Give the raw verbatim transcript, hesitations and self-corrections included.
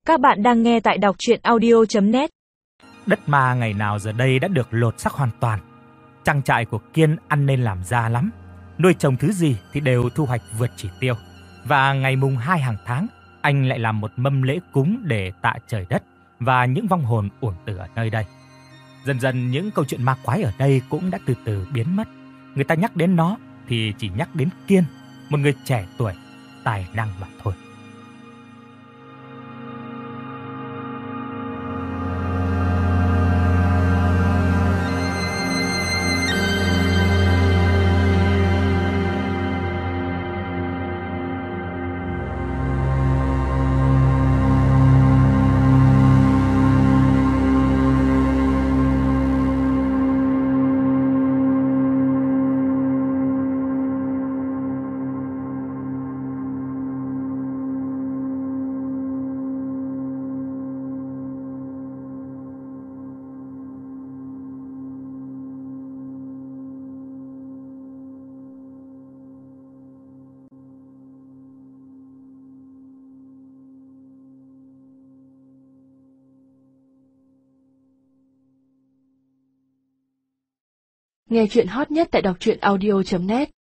Các bạn đang nghe tại đọc truyện audio chấm net. Đất ma ngày nào giờ đây đã được lột xác hoàn toàn. Trang trại của Kiên ăn nên làm ra lắm. Nuôi trồng thứ gì thì đều thu hoạch vượt chỉ tiêu. Và ngày mùng hai hàng tháng, anh lại làm một mâm lễ cúng để tạ trời đất và những vong hồn uổng tử ở nơi đây. Dần dần những câu chuyện ma quái ở đây cũng đã từ từ biến mất. Người ta nhắc đến nó thì chỉ nhắc đến Kiên, một người trẻ tuổi, tài năng mà thôi. Nghe truyện hot nhất tại đọc truyện audio chấm net.